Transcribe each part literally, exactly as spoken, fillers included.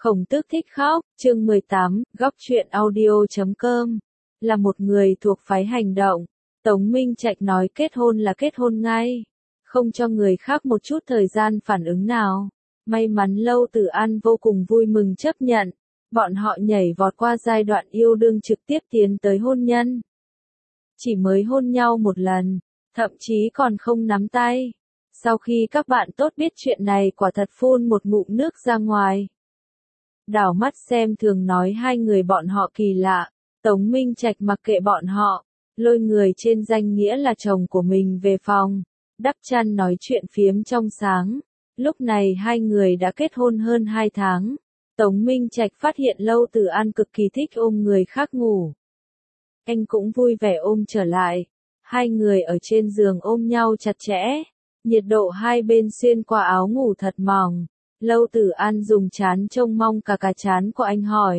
Khổng Tước thích khóc, chương mười tám, góc truyện audio chấm com. Là một người thuộc phái hành động, Tống Minh Trạch nói kết hôn là kết hôn ngay, không cho người khác một chút thời gian phản ứng nào. May mắn Lâu Tử An vô cùng vui mừng chấp nhận, bọn họ nhảy vọt qua giai đoạn yêu đương trực tiếp tiến tới hôn nhân. Chỉ mới hôn nhau một lần, thậm chí còn không nắm tay. Sau khi các bạn tốt biết chuyện này quả thật phun một ngụm nước ra ngoài. Đảo mắt xem thường nói hai người bọn họ kỳ lạ, Tống Minh Trạch mặc kệ bọn họ, lôi người trên danh nghĩa là chồng của mình về phòng, đắp chăn nói chuyện phiếm trong sáng. Lúc này hai người đã kết hôn hơn hai tháng, Tống Minh Trạch phát hiện Lâu Tử An cực kỳ thích ôm người khác ngủ. Anh cũng vui vẻ ôm trở lại, hai người ở trên giường ôm nhau chặt chẽ, nhiệt độ hai bên xuyên qua áo ngủ thật mỏng. Lâu Tử An dùng trán trông mong cả cả trán của anh hỏi.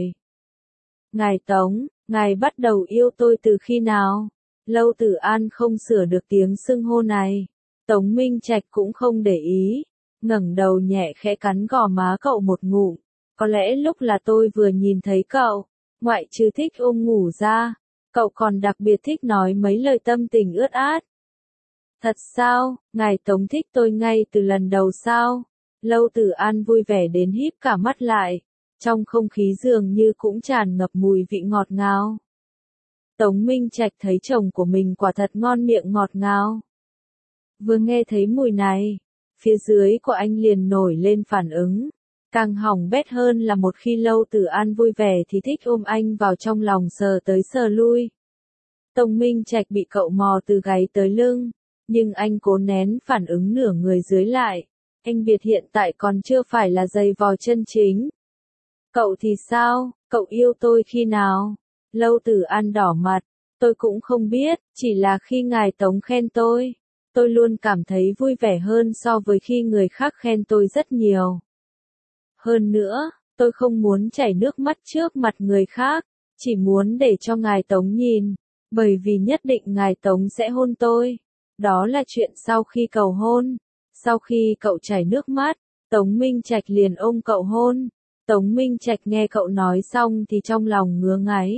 Ngài Tống, ngài bắt đầu yêu tôi từ khi nào? Lâu Tử An không sửa được tiếng xưng hô này. Tống Minh Trạch cũng không để ý, ngẩng đầu nhẹ khẽ cắn gò má cậu một ngụm. Có lẽ lúc là tôi vừa nhìn thấy cậu, ngoại trừ thích ôm ngủ ra, cậu còn đặc biệt thích nói mấy lời tâm tình ướt át. Thật sao, ngài Tống thích tôi ngay từ lần đầu sao? Lâu Tử An vui vẻ đến híp cả mắt lại, trong không khí dường như cũng tràn ngập mùi vị ngọt ngào. Tống Minh Trạch thấy chồng của mình quả thật ngon miệng ngọt ngào. Vừa nghe thấy mùi này, phía dưới của anh liền nổi lên phản ứng. Càng hỏng bét hơn là một khi Lâu Tử An vui vẻ thì thích ôm anh vào trong lòng sờ tới sờ lui. Tống Minh Trạch bị cậu mò từ gáy tới lưng, nhưng anh cố nén phản ứng nửa người dưới lại. Anh biệt hiện tại còn chưa phải là giày vò chân chính. Cậu thì sao, cậu yêu tôi khi nào? Lâu Tử An đỏ mặt, tôi cũng không biết, chỉ là khi ngài Tống khen tôi, tôi luôn cảm thấy vui vẻ hơn so với khi người khác khen tôi rất nhiều. Hơn nữa, tôi không muốn chảy nước mắt trước mặt người khác, chỉ muốn để cho ngài Tống nhìn, bởi vì nhất định ngài Tống sẽ hôn tôi. Đó là chuyện sau khi cầu hôn. Sau khi cậu chảy nước mắt, Tống Minh Trạch liền ôm cậu hôn. Tống Minh Trạch nghe cậu nói xong thì trong lòng ngứa ngáy.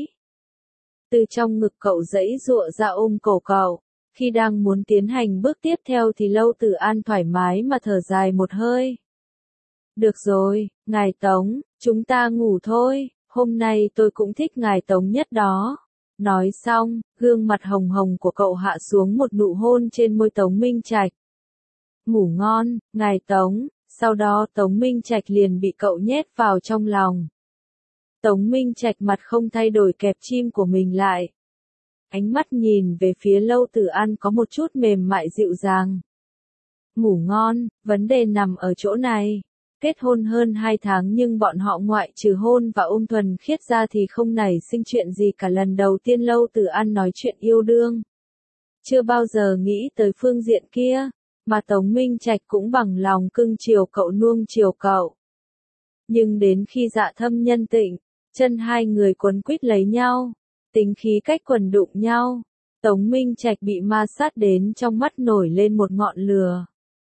Từ trong ngực cậu giãy giụa ra ôm cổ cậu. Khi đang muốn tiến hành bước tiếp theo thì Lâu Tử An thoải mái mà thở dài một hơi. Được rồi, ngài Tống, chúng ta ngủ thôi, hôm nay tôi cũng thích ngài Tống nhất đó. Nói xong, gương mặt hồng hồng của cậu hạ xuống một nụ hôn trên môi Tống Minh Trạch. Ngủ ngon, ngài Tống, sau đó Tống Minh Trạch liền bị cậu nhét vào trong lòng. Tống Minh Trạch mặt không thay đổi kẹp chim của mình lại. Ánh mắt nhìn về phía Lâu Tử An có một chút mềm mại dịu dàng. Ngủ ngon, vấn đề nằm ở chỗ này. Kết hôn hơn hai tháng nhưng bọn họ ngoại trừ hôn và ôm thuần khiết ra thì không nảy sinh chuyện gì cả. Lần đầu tiên Lâu Tử An nói chuyện yêu đương. Chưa bao giờ nghĩ tới phương diện kia. Mà Tống Minh Trạch cũng bằng lòng cưng chiều cậu nuông chiều cậu. Nhưng đến khi dạ thâm nhân tịnh, chân hai người quấn quýt lấy nhau, tính khí cách quần đụng nhau, Tống Minh Trạch bị ma sát đến trong mắt nổi lên một ngọn lửa.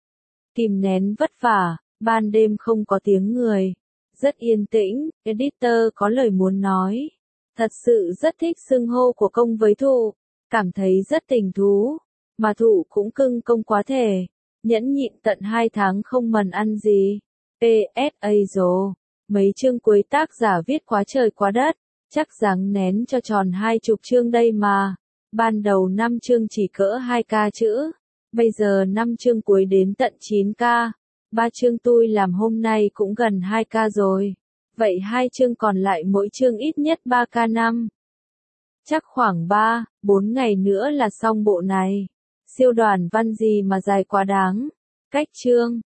Kìm nén vất vả, ban đêm không có tiếng người, rất yên tĩnh, editor có lời muốn nói. Thật sự rất thích xưng hô của công với thụ, cảm thấy rất tình thú. Mà thụ cũng cưng công quá thể, nhẫn nhịn tận hai tháng không mần ăn gì. pê ét a dồ, mấy chương cuối tác giả viết quá trời quá đất, chắc dáng nén cho tròn hai chục chương đây mà. Ban đầu năm chương chỉ cỡ hai ca chữ, bây giờ năm chương cuối đến tận chín ca, ba chương tôi làm hôm nay cũng gần hai ca rồi. Vậy hai chương còn lại mỗi chương ít nhất ba ca năm. Chắc khoảng ba, bốn ngày nữa là xong bộ này. Siêu đoàn văn gì mà dài quá đáng. Cách chương